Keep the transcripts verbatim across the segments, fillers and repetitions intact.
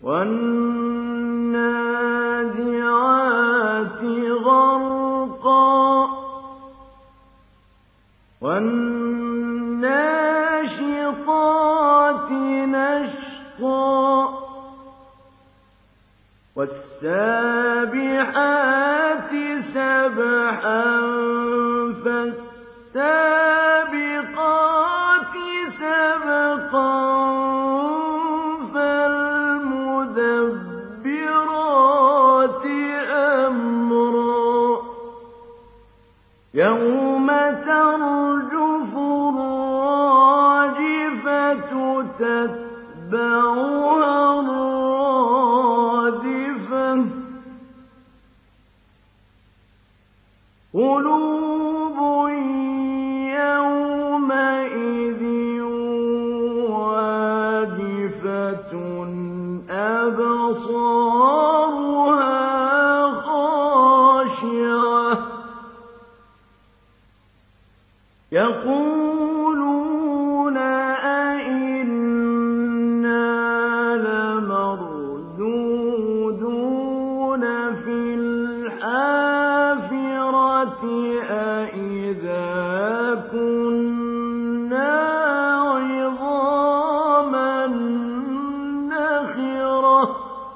وَالنَّازِعَاتِ غَرْقًا وَالنَّاشِطَاتِ نَشْطًا وَالسَّابِحَاتِ سَبْحًا فَالسَّابِقَاتِ سَبْقًا فَالْمُدَبِّرَاتِ أَمْرًا يَوْمَ تَرْجُفُ الرَّاجِفَةُ تَتْبَعُهَا الرَّادِفَةُ قُلُوبٌ يَوْمَئِذٍ وَاجِفَةٌ أَبْصَارُهَا خَاشِعَةٌ يَقُولُونَ أَإِنَّا لَمَرْدُودُونَ فِي الْحَافِرَةِ أَإِذَا كُنَّا عِظَامًا نَّخِرَةً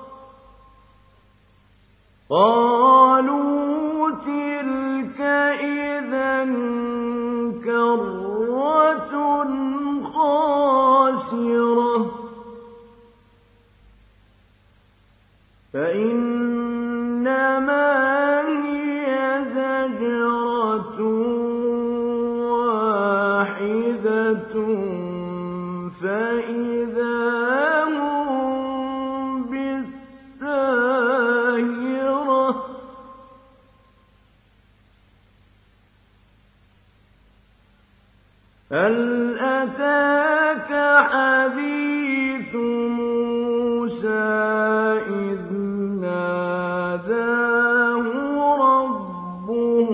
قَالُوا تِلْكَ إِذًا كَرَّةٌ خَاسِرَةٌ فَإِنَّمَا هِيَ زَجْرَةٌ وَاحِدَةٌ فَإِذَا هُم بِالسَّاهِرَةِ هَلْ أَتَاكَ حَدِيثُ مُوسَىٰ إِذْ نَادَاهُ رَبُّهُ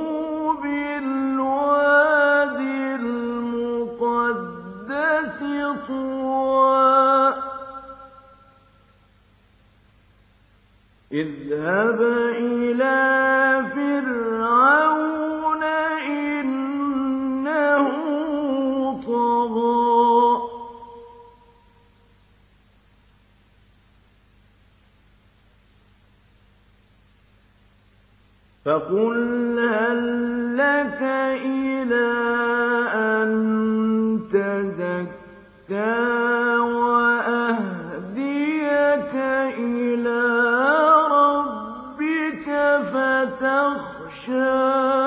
بِالْوَادِ الْمُقَدَّسِ طُوًى اذْهَبْ إِلَىٰ فِرْعَوْنَ إِنَّهُ طَغَىٰ فَقُلْ هَل لَّكَ إِلَىٰ أَن تَزَكَّىٰ وَأَهْدِيَكَ إِلَىٰ رَبِّكَ فَتَخْشَىٰ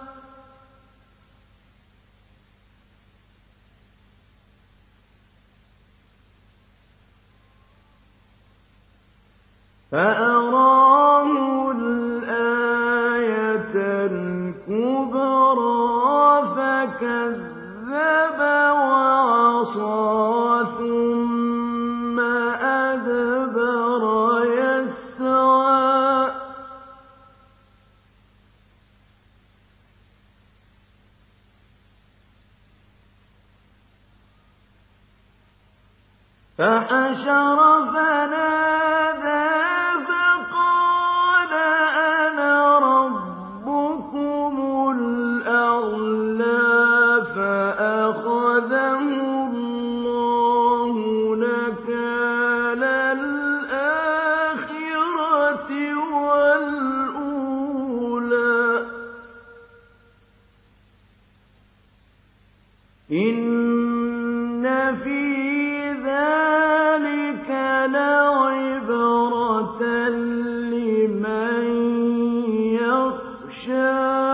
فَأَرَاهُ الْآيَةَ الْكُبْرَىٰ فَكَذَّبَ وَعَصَىٰ ثُمَّ أَدْبَرَ يَسْعَىٰ فَحَشَرَ فَنَادَىٰ فَقَالَ أَنَا رَبُّكُمُ الْأَعْلَىٰ فَأَخَذَهُ اللَّهُ نَكَالَ الْآخِرَةِ وَالْأُولَىٰ إِنَّ فِي ذَٰلِكَ لَعِبْرَةً لِّمَن يَخْشَىٰ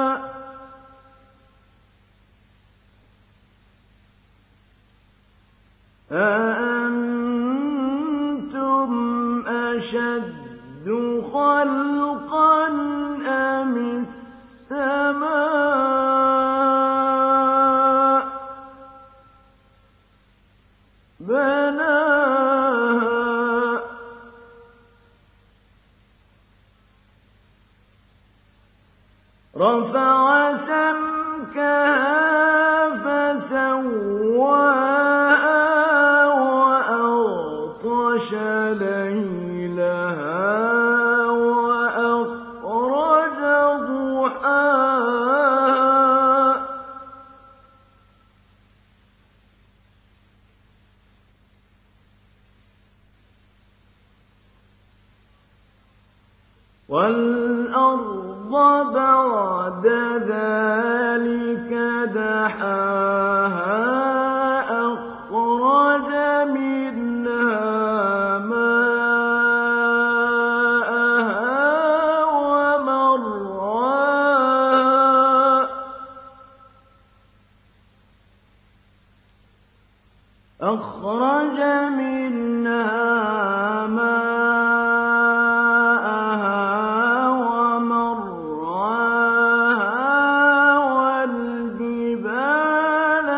أَأَنتُمْ أَشَدُّ خَلْقًا أَمِ السَّمَاءُ بَنَاهَا رَفَعَ سَمْكَهَا فَسَوَّاهَا وَأَغْطَشَ ليلها وأخرج ضحاها والأرض بعد ذلك دحاها أخرج منها ماءها ومرعاها أخرج منها ماءها ومرعاها والجبال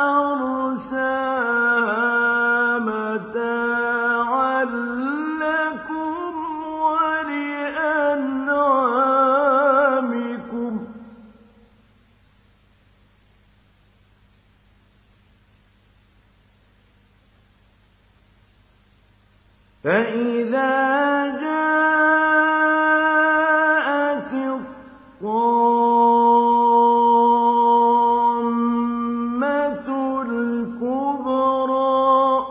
أرساها متاعا لكم ولأنعامكم فإذا جاءت الطامة الكبرى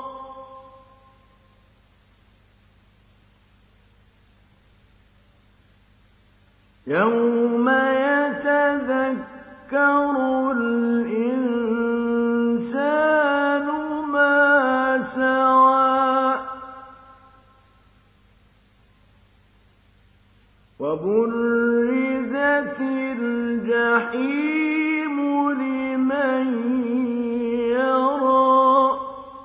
يوم يتذكر الإنسان ما سعى وبرزت الجحيم لمن يرى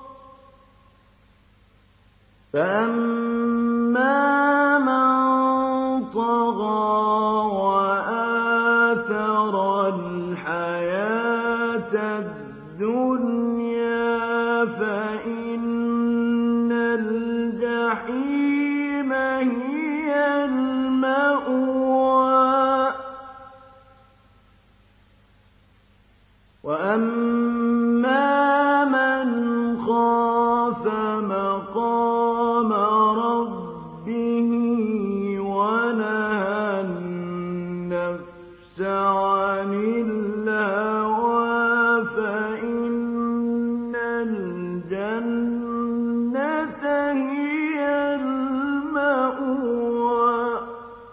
فأما من طغى وآثر الحياة الدنيا فإن الجحيم هي المأوى وأما من خاف مقام ربه ونهى النفس عن الهوى فإن الجنة هي المأوى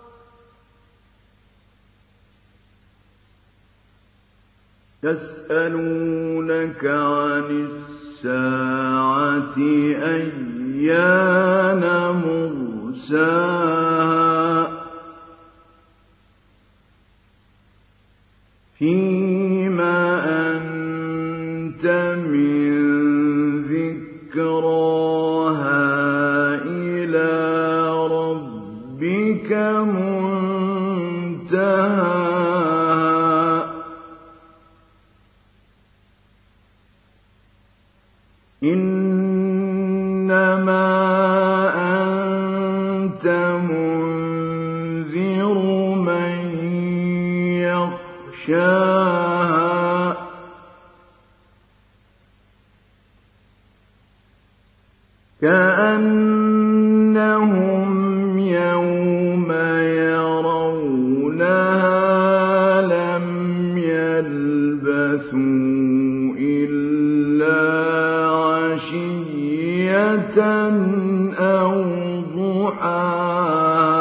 يسألونك عن الساعة أيان مرساها فيما أنت من ذكراها إلى ربك منتهاها إنما أنت منذر من يخشاها كأنهم يوم يرونها لم يلبثوا إلا عشية أو ضحاها